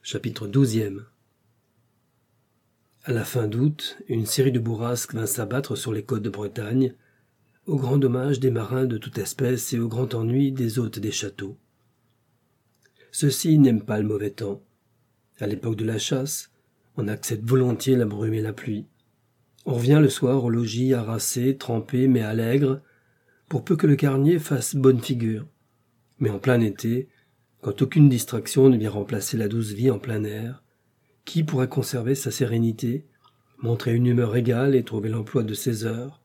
Chapitre 12. À la fin d'août, une série de bourrasques vint s'abattre sur les côtes de Bretagne, au grand dommage des marins de toute espèce et au grand ennui des hôtes des châteaux. Ceux-ci n'aiment pas le mauvais temps. À l'époque de la chasse, on accepte volontiers la brume et la pluie. On revient le soir au logis harassé, trempé mais allègre, pour peu que le carnier fasse bonne figure. Mais en plein été, quand aucune distraction ne vient remplacer la douce vie en plein air, qui pourrait conserver sa sérénité, montrer une humeur égale et trouver l'emploi de ses heures?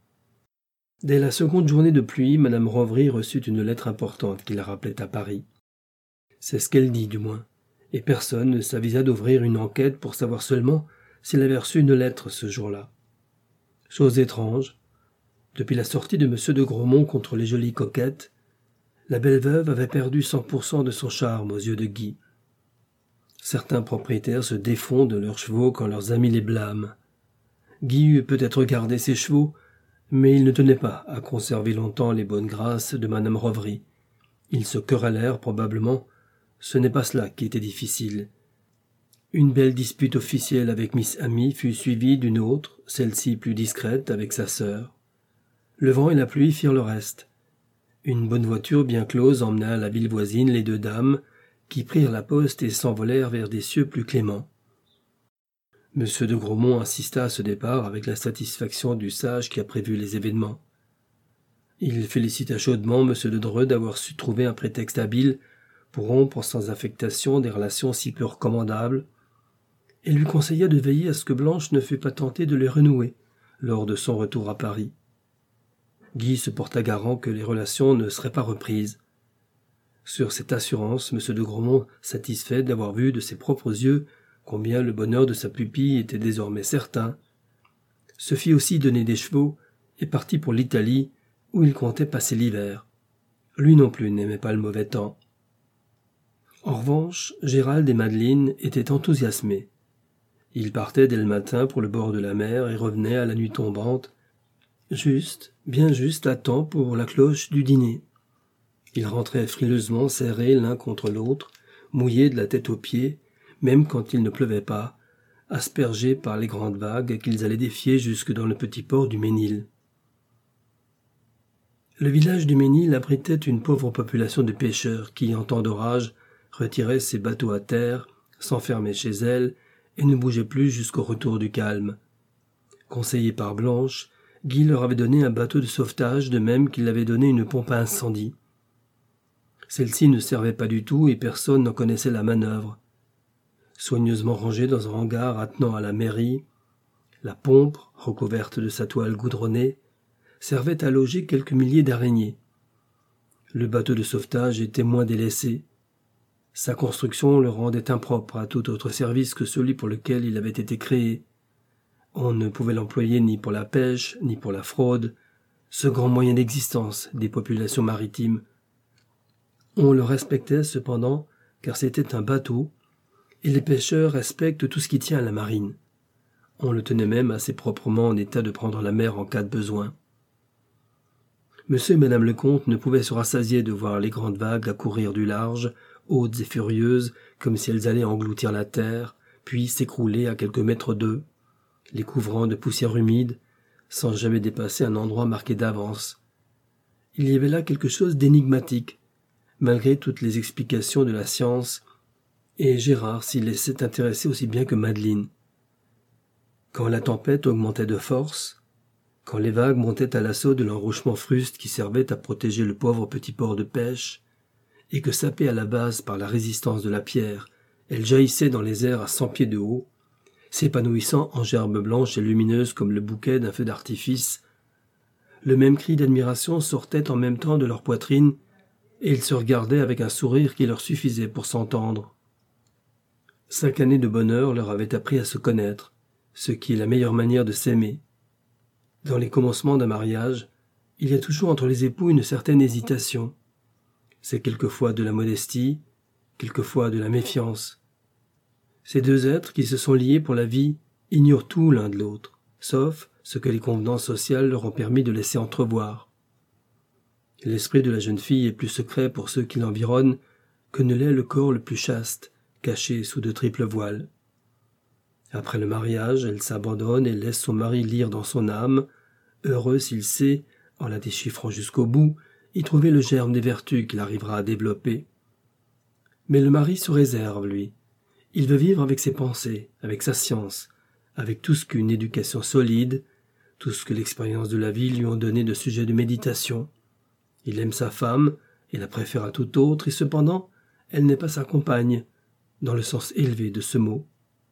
Dès la seconde journée de pluie, Madame Revry reçut une lettre importante qui la rappelait à Paris. C'est ce qu'elle dit, du moins, et personne ne s'avisa d'ouvrir une enquête pour savoir seulement s'il avait reçu une lettre ce jour-là. Chose étrange, depuis la sortie de M. de Grosmont contre les jolies coquettes, la belle veuve avait perdu 100% de son charme aux yeux de Guy. Certains propriétaires se défont de leurs chevaux quand leurs amis les blâment. Guy eût peut-être gardé ses chevaux, mais il ne tenait pas à conserver longtemps les bonnes grâces de Madame Revry. Ils se querellèrent probablement. Ce n'est pas cela qui était difficile. Une belle dispute officielle avec Miss Amy fut suivie d'une autre, celle-ci plus discrète, avec sa sœur. Le vent et la pluie firent le reste. Une bonne voiture bien close emmena à la ville voisine les deux dames, qui prirent la poste et s'envolèrent vers des cieux plus cléments. M. de Grosmont assista à ce départ avec la satisfaction du sage qui a prévu les événements. Il félicita chaudement M. de Dreux d'avoir su trouver un prétexte habile pour rompre sans affectation des relations si peu recommandables, et lui conseilla de veiller à ce que Blanche ne fût pas tentée de les renouer lors de son retour à Paris. Guy se porta garant que les relations ne seraient pas reprises. Sur cette assurance, M. de Grosmont, satisfait d'avoir vu de ses propres yeux combien le bonheur de sa pupille était désormais certain, se fit aussi donner des chevaux et partit pour l'Italie, où il comptait passer l'hiver. Lui non plus n'aimait pas le mauvais temps. En revanche, Gérald et Madeleine étaient enthousiasmés. Ils partaient dès le matin pour le bord de la mer et revenaient à la nuit tombante, bien juste à temps pour la cloche du dîner. Ils rentraient frileusement serrés l'un contre l'autre, mouillés de la tête aux pieds, même quand il ne pleuvait pas, aspergés par les grandes vagues qu'ils allaient défier jusque dans le petit port du Ménil. Le village du Ménil abritait une pauvre population de pêcheurs qui, en temps d'orage, retiraient ses bateaux à terre, s'enfermaient chez elle et ne bougeaient plus jusqu'au retour du calme. Conseillé par Blanche, Guy leur avait donné un bateau de sauvetage de même qu'il avait donné une pompe à incendie. Celle-ci ne servait pas du tout et personne n'en connaissait la manœuvre. Soigneusement rangée dans un hangar attenant à la mairie, la pompe, recouverte de sa toile goudronnée, servait à loger quelques milliers d'araignées. Le bateau de sauvetage était moins délaissé. Sa construction le rendait impropre à tout autre service que celui pour lequel il avait été créé. On ne pouvait l'employer ni pour la pêche, ni pour la fraude, ce grand moyen d'existence des populations maritimes. On le respectait cependant, car c'était un bateau, et les pêcheurs respectent tout ce qui tient à la marine. On le tenait même assez proprement en état de prendre la mer en cas de besoin. Monsieur et Madame le comte ne pouvaient se rassasier de voir les grandes vagues accourir du large, hautes et furieuses, comme si elles allaient engloutir la terre, puis s'écrouler à quelques mètres d'eux, les couvrant de poussière humide, sans jamais dépasser un endroit marqué d'avance. Il y avait là quelque chose d'énigmatique, malgré toutes les explications de la science, et Gérard s'y laissait intéresser aussi bien que Madeleine. Quand la tempête augmentait de force, quand les vagues montaient à l'assaut de l'enrochement fruste qui servait à protéger le pauvre petit port de pêche, et que sapée à la base par la résistance de la pierre, elle jaillissait dans les airs à 100 pieds de haut, s'épanouissant en gerbes blanches et lumineuses comme le bouquet d'un feu d'artifice, le même cri d'admiration sortait en même temps de leur poitrine, et ils se regardaient avec un sourire qui leur suffisait pour s'entendre. 5 années de bonheur leur avaient appris à se connaître, ce qui est la meilleure manière de s'aimer. Dans les commencements d'un mariage, il y a toujours entre les époux une certaine hésitation. C'est quelquefois de la modestie, quelquefois de la méfiance. Ces deux êtres qui se sont liés pour la vie ignorent tout l'un de l'autre, sauf ce que les convenances sociales leur ont permis de laisser entrevoir. L'esprit de la jeune fille est plus secret pour ceux qui l'environnent que ne l'est le corps le plus chaste, cachée sous de triples voiles. Après le mariage, elle s'abandonne et laisse son mari lire dans son âme, heureux s'il sait, en la déchiffrant jusqu'au bout, y trouver le germe des vertus qu'il arrivera à développer. Mais le mari se réserve, lui. Il veut vivre avec ses pensées, avec sa science, avec tout ce qu'une éducation solide, tout ce que l'expérience de la vie lui ont donné de sujets de méditation. Il aime sa femme et la préfère à toute autre, et cependant, elle n'est pas sa compagne, dans le sens élevé de ce mot.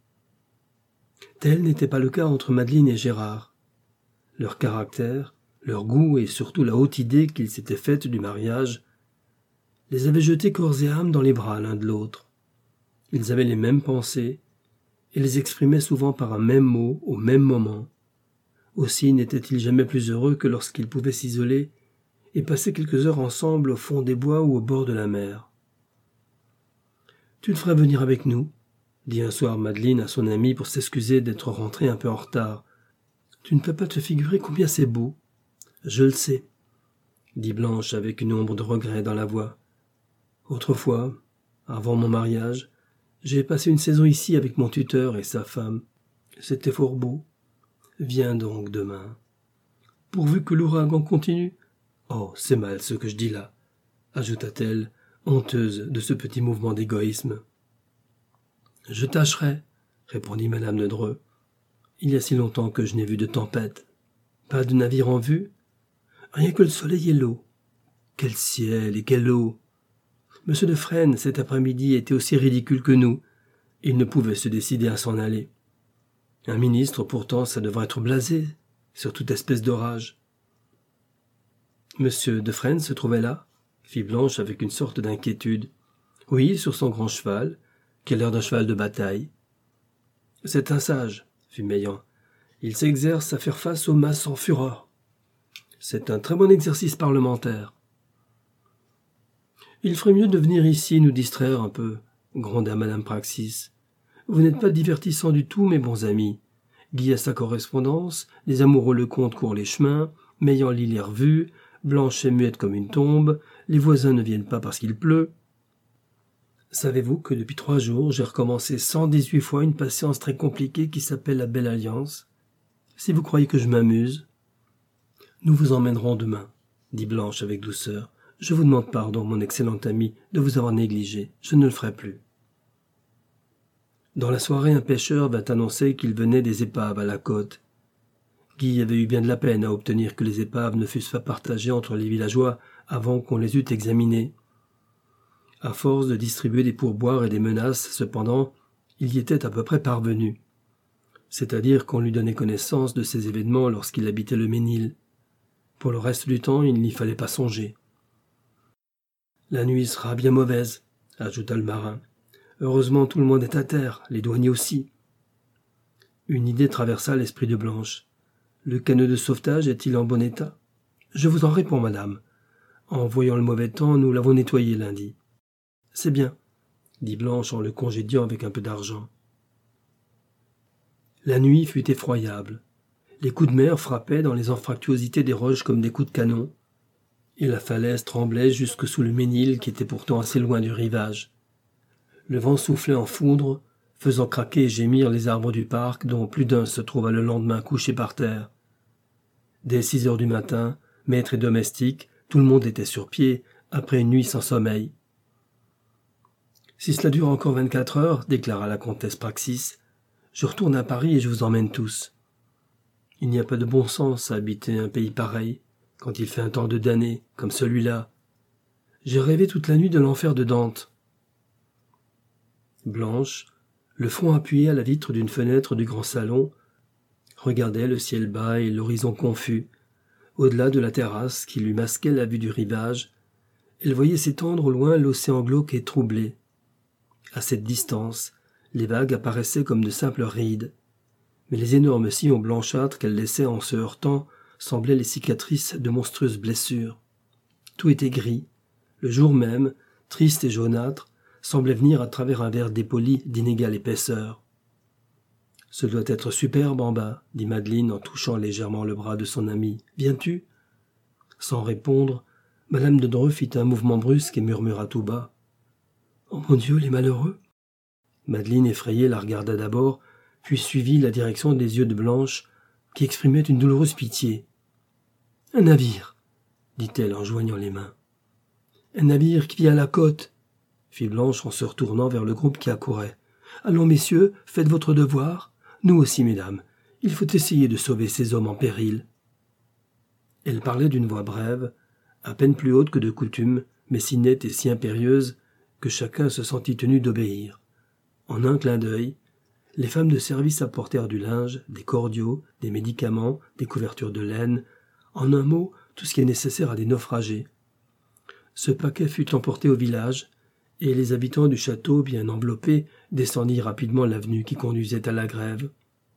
Tel n'était pas le cas entre Madeleine et Gérard. Leur caractère, leur goût et surtout la haute idée qu'ils s'étaient faite du mariage les avaient jetés corps et âme dans les bras l'un de l'autre. Ils avaient les mêmes pensées et les exprimaient souvent par un même mot au même moment. Aussi n'étaient-ils jamais plus heureux que lorsqu'ils pouvaient s'isoler et passer quelques heures ensemble au fond des bois ou au bord de la mer. « Tu te ferais venir avec nous ?» dit un soir Madeleine à son amie pour s'excuser d'être rentrée un peu en retard. « Tu ne peux pas te figurer combien c'est beau. »« Je le sais, » dit Blanche avec une ombre de regret dans la voix. « Autrefois, avant mon mariage, j'ai passé une saison ici avec mon tuteur et sa femme. C'était fort beau. Viens donc demain. Pourvu que l'ouragan continue. Oh, c'est mal ce que je dis là, ajouta-t-elle, honteuse de ce petit mouvement d'égoïsme. Je tâcherai, répondit madame de Dreux. Il y a si longtemps que je n'ai vu de tempête. Pas de navire en vue. Rien que le soleil et l'eau. Quel ciel et quelle eau! Monsieur de Fresnes, cet après-midi, était aussi ridicule que nous. Il ne pouvait se décider à s'en aller. Un ministre, pourtant, ça devrait être blasé, sur toute espèce d'orage. Monsieur de Fresnes se trouvait là, fit Blanche avec une sorte d'inquiétude. Oui, sur son grand cheval, qui a l'air d'un cheval de bataille. C'est un sage, fit Meillant. Il s'exerce à faire face aux masses en fureur. C'est un très bon exercice parlementaire. Il ferait mieux de venir ici nous distraire un peu, gronda madame Praxis. Vous n'êtes pas divertissants du tout, mes bons amis. Guy a sa correspondance, les amoureux Lecomte courent les chemins, Meillant lit les revues, Blanche est muette comme une tombe, les voisins ne viennent pas parce qu'il pleut. Savez-vous que depuis 3 jours, j'ai recommencé 118 fois une patience très compliquée qui s'appelle la Belle Alliance? Si vous croyez que je m'amuse... Nous vous emmènerons demain, dit Blanche avec douceur. Je vous demande pardon, mon excellent ami, de vous avoir négligé. Je ne le ferai plus. Dans la soirée, un pêcheur vint annoncer qu'il venait des épaves à la côte. Guy avait eu bien de la peine à obtenir que les épaves ne fussent pas partagées entre les villageois avant qu'on les eût examinées. À force de distribuer des pourboires et des menaces, cependant, il y était à peu près parvenu. C'est-à-dire qu'on lui donnait connaissance de ces événements lorsqu'il habitait le Ménil. Pour le reste du temps, il n'y fallait pas songer. « La nuit sera bien mauvaise, » ajouta le marin. « Heureusement tout le monde est à terre, les douaniers aussi. » Une idée traversa l'esprit de Blanche. « Le canot de sauvetage est-il en bon état ?»« Je vous en réponds, madame. En voyant le mauvais temps, nous l'avons nettoyé lundi. »« C'est bien, » dit Blanche en le congédiant avec un peu d'argent. La nuit fut effroyable. Les coups de mer frappaient dans les anfractuosités des roches comme des coups de canon, et la falaise tremblait jusque sous le Ménil qui était pourtant assez loin du rivage. Le vent soufflait en foudre, faisant craquer et gémir les arbres du parc dont plus d'un se trouva le lendemain couché par terre. Dès 6 heures du matin, maîtres et domestiques, tout le monde était sur pied, après une nuit sans sommeil. « Si cela dure encore 24 heures, déclara la comtesse Praxis, je retourne à Paris et je vous emmène tous. Il n'y a pas de bon sens à habiter un pays pareil, quand il fait un temps de damnés, comme celui-là. J'ai rêvé toute la nuit de l'enfer de Dante. » Blanche, le front appuyé à la vitre d'une fenêtre du grand salon, regardait le ciel bas et l'horizon confus. Au-delà de la terrasse qui lui masquait la vue du rivage, elle voyait s'étendre au loin l'océan glauque et troublé. À cette distance, les vagues apparaissaient comme de simples rides, mais les énormes sillons blanchâtres qu'elles laissaient en se heurtant semblaient les cicatrices de monstrueuses blessures. Tout était gris. Le jour même, triste et jaunâtre, semblait venir à travers un verre dépoli d'inégale épaisseur. « Ce doit être superbe en bas, » dit Madeleine en touchant légèrement le bras de son amie. « Viens-tu » Sans répondre, madame de Dreux fit un mouvement brusque et murmura tout bas. « Oh mon Dieu, les malheureux !» Madeleine, effrayée, la regarda d'abord, puis suivit la direction des yeux de Blanche, qui exprimaient une douloureuse pitié. « Un navire !» dit-elle en joignant les mains. « Un navire qui vient à la côte !» fit Blanche en se retournant vers le groupe qui accourait. « Allons, messieurs, faites votre devoir. Nous aussi, mesdames. Il faut essayer de sauver ces hommes en péril. » Elle parlait d'une voix brève, à peine plus haute que de coutume, mais si nette et si impérieuse que chacun se sentit tenu d'obéir. En un clin d'œil, les femmes de service apportèrent du linge, des cordiaux, des médicaments, des couvertures de laine, en un mot, tout ce qui est nécessaire à des naufragés. Ce paquet fut emporté au village, et les habitants du château, bien enveloppés, descendirent rapidement l'avenue qui conduisait à la grève.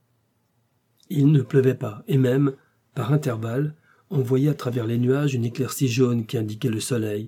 Il ne pleuvait pas, et même, par intervalles, on voyait à travers les nuages une éclaircie jaune qui indiquait le soleil.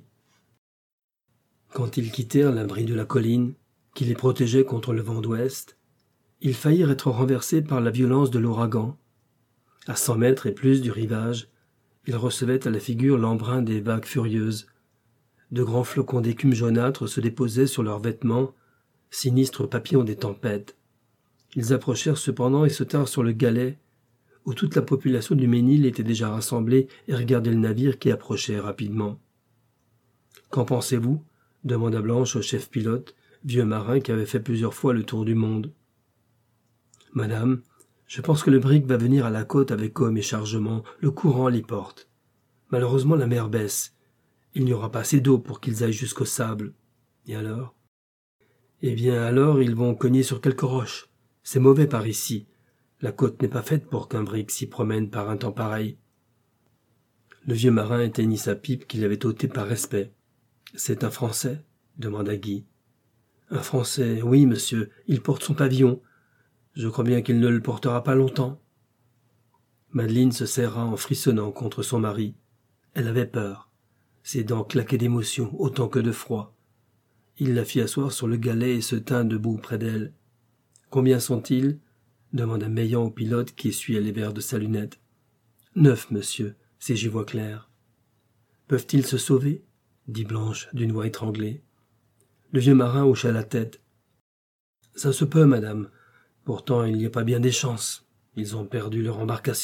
Quand ils quittèrent l'abri de la colline, qui les protégeait contre le vent d'ouest, ils faillirent être renversés par la violence de l'ouragan. À 100 mètres et plus du rivage, ils recevaient à la figure l'embrun des vagues furieuses. De grands flocons d'écume jaunâtre se déposaient sur leurs vêtements, sinistres papillons des tempêtes. Ils approchèrent cependant et se tinrent sur le galet, où toute la population du Ménil était déjà rassemblée et regardait le navire qui approchait rapidement. « Qu'en pensez-vous » demanda Blanche au chef pilote, vieux marin qui avait fait plusieurs fois le tour du monde. « Madame, je pense que le brick va venir à la côte avec hommes et chargements, le courant l'y porte. Malheureusement la mer baisse. Il n'y aura pas assez d'eau pour qu'ils aillent jusqu'au sable. Et alors ? Eh bien alors ils vont cogner sur quelques roches. C'est mauvais par ici. La côte n'est pas faite pour qu'un brick s'y promène par un temps pareil. » Le vieux marin éteignit sa pipe qu'il avait ôtée par respect. « C'est un Français ?» demanda Guy. « Un Français, oui, monsieur, il porte son pavillon. Je crois bien qu'il ne le portera pas longtemps. » Madeleine se serra en frissonnant contre son mari. Elle avait peur. Ses dents claquaient d'émotion autant que de froid. Il la fit asseoir sur le galet et se tint debout près d'elle. « Combien sont-ils » demanda Meillant au pilote qui essuyait les verres de sa lunette. « 9, monsieur, si j'y vois clair. »« Peuvent-ils se sauver » dit Blanche d'une voix étranglée. Le vieux marin hocha la tête. « Ça se peut, madame. Pourtant, il n'y a pas bien des chances. Ils ont perdu leur embarcation. »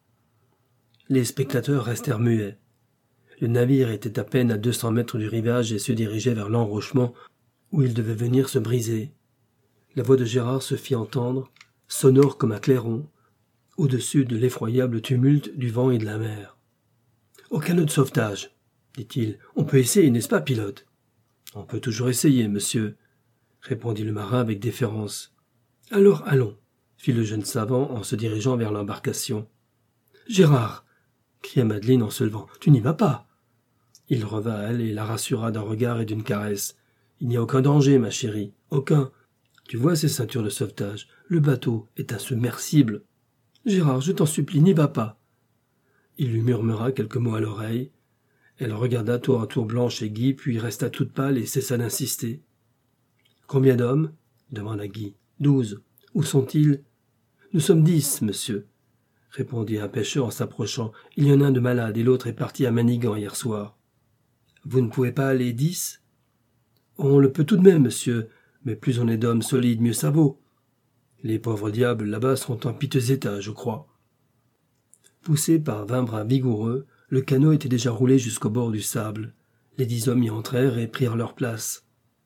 Les spectateurs restèrent muets. Le navire était à peine à 200 mètres du rivage et se dirigeait vers l'enrochement où il devait venir se briser. La voix de Gérard se fit entendre, sonore comme un clairon, au-dessus de l'effroyable tumulte du vent et de la mer. « Au canot de sauvetage !» dit-il. « On peut essayer, n'est-ce pas, pilote ?»« On peut toujours essayer, monsieur, » répondit le marin avec déférence. « Alors allons, » fit le jeune savant en se dirigeant vers l'embarcation. « Gérard !» cria Madeleine en se levant. « Tu n'y vas pas !» Il revint à elle et la rassura d'un regard et d'une caresse. « Il n'y a aucun danger, ma chérie, aucun. Tu vois ces ceintures de sauvetage. Le bateau est insubmersible. Gérard, je t'en supplie, n'y va pas. » Il lui murmura quelques mots à l'oreille. Elle regarda tour à tour Blanche et Guy, puis resta toute pâle et cessa d'insister. « Combien d'hommes » demanda Guy. « 12. Où sont-ils ?»« Nous sommes 10, monsieur, » répondit un pêcheur en s'approchant. « Il y en a un de malade et l'autre est parti à Manigan hier soir. »« Vous ne pouvez pas aller 10 ?»« On le peut tout de même, monsieur, mais plus on est d'hommes solides, mieux ça vaut. Les pauvres diables là-bas sont en piteux état, je crois. » Poussé par 20 bras vigoureux, le canot était déjà roulé jusqu'au bord du sable. Les 10 hommes y entrèrent et prirent leur place.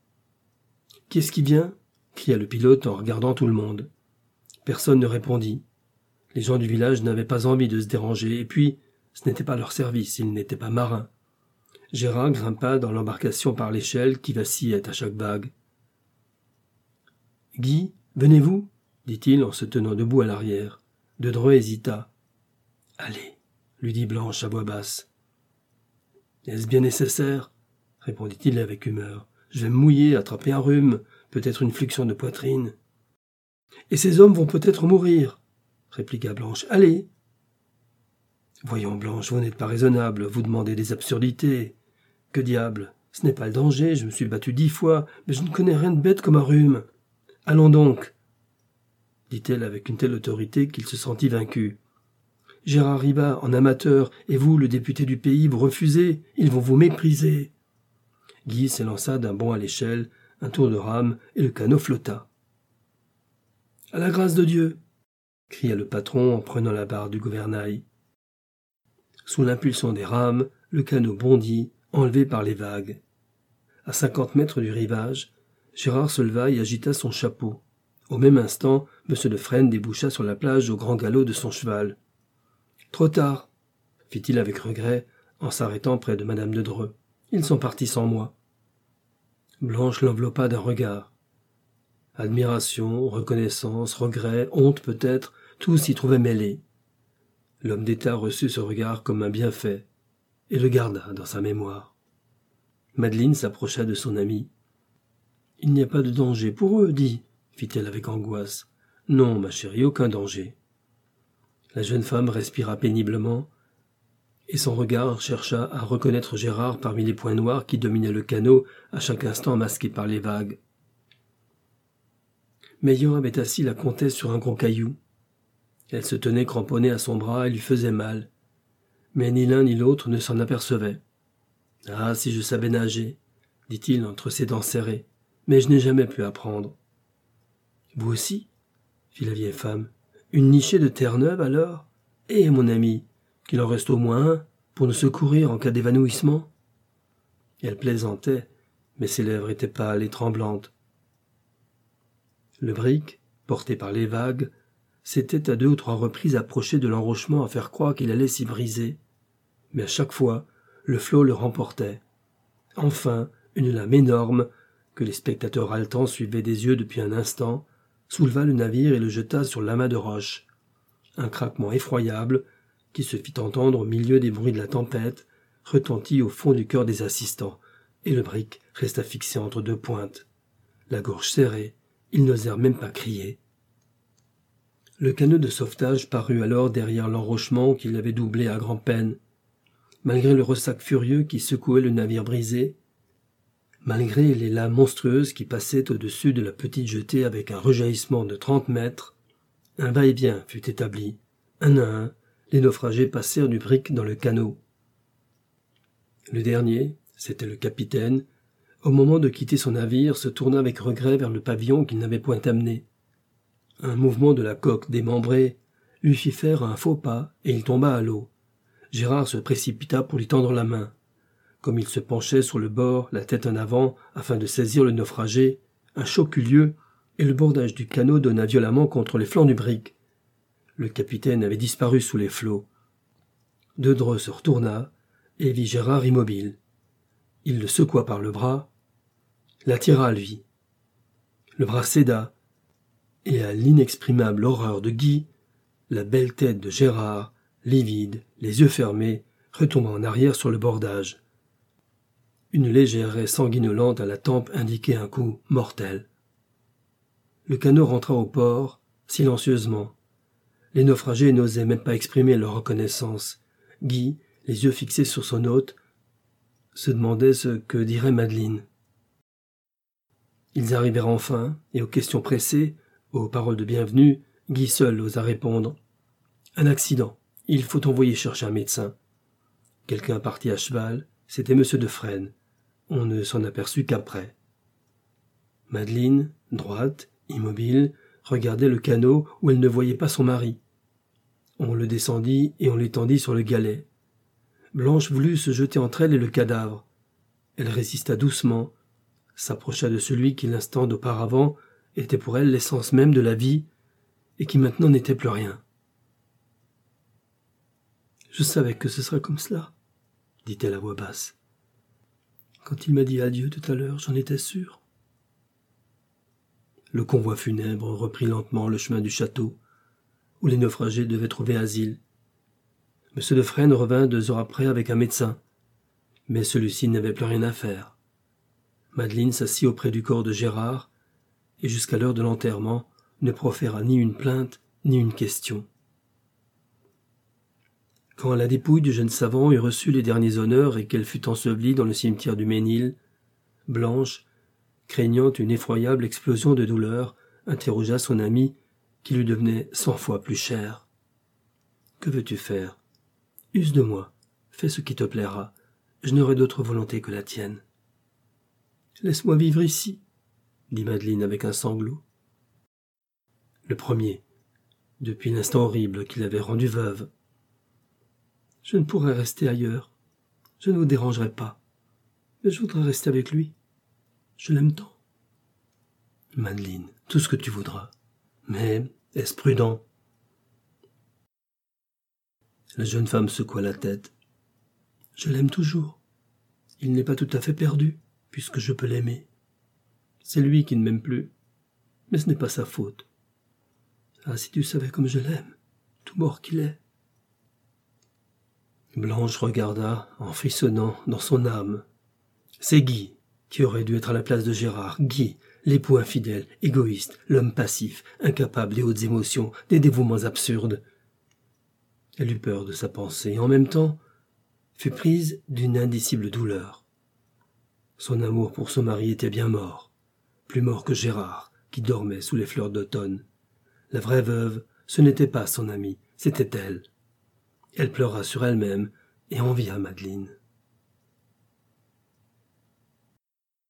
« Qui est-ce qui vient ?» cria le pilote en regardant tout le monde. Personne ne répondit. Les gens du village n'avaient pas envie de se déranger, et puis, ce n'était pas leur service, ils n'étaient pas marins. Gérard grimpa dans l'embarcation par l'échelle qui vacillait à chaque vague. « Guy, venez-vous » dit-il en se tenant debout à l'arrière. De Dreux hésita. « Allez » lui dit Blanche à voix basse. « Est-ce bien nécessaire » répondit-il avec humeur. « Je vais me mouiller, attraper un rhume, peut-être une fluxion de poitrine. »« Et ces hommes vont peut-être mourir » répliqua Blanche. « Allez !»« Voyons, Blanche, vous n'êtes pas raisonnable, vous demandez des absurdités. Que diable, ce n'est pas le danger, je me suis battu 10 fois, mais je ne connais rien de bête comme un rhume. Allons donc !» dit-elle avec une telle autorité qu'il se sentit vaincu. « Gérard Ribat, en amateur, et vous, le député du pays, vous refusez, ils vont vous mépriser. » Guy s'élança d'un bond à l'échelle, un tour de rame, et le canot flotta. « À la grâce de Dieu !» cria le patron en prenant la barre du gouvernail. Sous l'impulsion des rames, le canot bondit, enlevé par les vagues. À 50 mètres du rivage, Gérard se leva et agita son chapeau. Au même instant, M. de Fresnes déboucha sur la plage au grand galop de son cheval. « Trop tard !» fit-il avec regret, en s'arrêtant près de Madame de Dreux. « Ils sont partis sans moi. » Blanche l'enveloppa d'un regard. Admiration, reconnaissance, regret, honte peut-être, tout s'y trouvait mêlé. L'homme d'État reçut ce regard comme un bienfait, et le garda dans sa mémoire. Madeleine s'approcha de son amie. « Il n'y a pas de danger pour eux, dis, fit-elle avec angoisse. « Non, ma chérie, aucun danger. » La jeune femme respira péniblement, et son regard chercha à reconnaître Gérard parmi les points noirs qui dominaient le canot, à chaque instant masqués par les vagues. Meillon avait assis la comtesse sur un gros caillou. Elle se tenait cramponnée à son bras et lui faisait mal. Mais ni l'un ni l'autre ne s'en apercevait. « Ah, si je savais nager !» dit-il entre ses dents serrées. « Mais je n'ai jamais pu apprendre. »« Vous aussi ?» fit la vieille femme. « Une nichée de terre neuve, alors ? Eh, mon ami, qu'il en reste au moins un, pour nous secourir en cas d'évanouissement ?» Elle plaisantait, mais ses lèvres étaient pâles et tremblantes. Le brick, porté par les vagues, s'était à 2 ou 3 reprises approché de l'enrochement à faire croire qu'il allait s'y briser. Mais à chaque fois, le flot le remportait. Enfin, une lame énorme, que les spectateurs haletants suivaient des yeux depuis un instant, souleva le navire et le jeta sur l'amas de roches. Un craquement effroyable, qui se fit entendre au milieu des bruits de la tempête, retentit au fond du cœur des assistants, et le brick resta fixé entre 2 pointes. La gorge serrée, ils n'osèrent même pas crier. Le canot de sauvetage parut alors derrière l'enrochement qui l'avait doublé à grand-peine. Malgré le ressac furieux qui secouait le navire brisé, malgré les lames monstrueuses qui passaient au-dessus de la petite jetée avec un rejaillissement de 30 mètres, un va-et-vient fut établi. Un à un, les naufragés passèrent du brick dans le canot. Le dernier, c'était le capitaine, au moment de quitter son navire, se tourna avec regret vers le pavillon qu'il n'avait point amené. Un mouvement de la coque démembrée lui fit faire un faux pas et il tomba à l'eau. Gérard se précipita pour lui tendre la main. Comme il se penchait sur le bord, la tête en avant, afin de saisir le naufragé, un choc eut lieu et le bordage du canot donna violemment contre les flancs du brick. Le capitaine avait disparu sous les flots. De Dreux se retourna et vit Gérard immobile. Il le secoua par le bras, l'attira à lui. Le bras céda, et à l'inexprimable horreur de Guy, la belle tête de Gérard, livide, les yeux fermés, retomba en arrière sur le bordage. Une légère raie sanguinolente à la tempe indiquait un coup mortel. Le canot rentra au port, silencieusement. Les naufragés n'osaient même pas exprimer leur reconnaissance. Guy, les yeux fixés sur son hôte, se demandait ce que dirait Madeleine. Ils arrivèrent enfin, et aux questions pressées, aux paroles de bienvenue, Guy seul osa répondre. « Un accident. Il faut envoyer chercher un médecin. » Quelqu'un partit à cheval, c'était M. de Fresnes. On ne s'en aperçut qu'après. Madeleine, droite, immobile, regardait le canot où elle ne voyait pas son mari. On le descendit et on l'étendit sur le galet. Blanche voulut se jeter entre elle et le cadavre. Elle résista doucement, s'approcha de celui qui l'instant d'auparavant était pour elle l'essence même de la vie et qui maintenant n'était plus rien. « Je savais que ce serait comme cela, » dit-elle à voix basse. « Quand il m'a dit adieu tout à l'heure, j'en étais sûre. » Le convoi funèbre reprit lentement le chemin du château, où les naufragés devaient trouver asile. M. de Fresnes revint 2 heures après avec un médecin, mais celui-ci n'avait plus rien à faire. Madeleine s'assit auprès du corps de Gérard, et jusqu'à l'heure de l'enterrement ne proféra ni une plainte ni une question. Quand la dépouille du jeune savant eut reçu les derniers honneurs et qu'elle fut ensevelie dans le cimetière du Ménil, Blanche, craignant une effroyable explosion de douleur, interrogea son ami qui lui devenait 100 fois plus cher. « Que veux-tu faire ? Use de moi, fais ce qui te plaira, je n'aurai d'autre volonté que la tienne. »« Laisse-moi vivre ici, dit Madeleine avec un sanglot. Le premier, depuis l'instant horrible qui l'avait rendue veuve. Je ne pourrais rester ailleurs. Je ne vous dérangerai pas. Mais je voudrais rester avec lui. Je l'aime tant. Madeleine, tout ce que tu voudras. Mais est-ce prudent? La jeune femme secoua la tête. Je l'aime toujours. Il n'est pas tout à fait perdu, puisque je peux l'aimer. C'est lui qui ne m'aime plus. Mais ce n'est pas sa faute. Ah, si tu savais comme je l'aime, tout mort qu'il est. Blanche regarda, en frissonnant, dans son âme. C'est Guy qui aurait dû être à la place de Gérard. Guy, l'époux infidèle, égoïste, l'homme passif, incapable des hautes émotions, des dévouements absurdes. Elle eut peur de sa pensée, et en même temps fut prise d'une indicible douleur. Son amour pour son mari était bien mort, plus mort que Gérard, qui dormait sous les fleurs d'automne. La vraie veuve, ce n'était pas son amie, c'était elle. Elle pleura sur elle-même et envia Madeleine.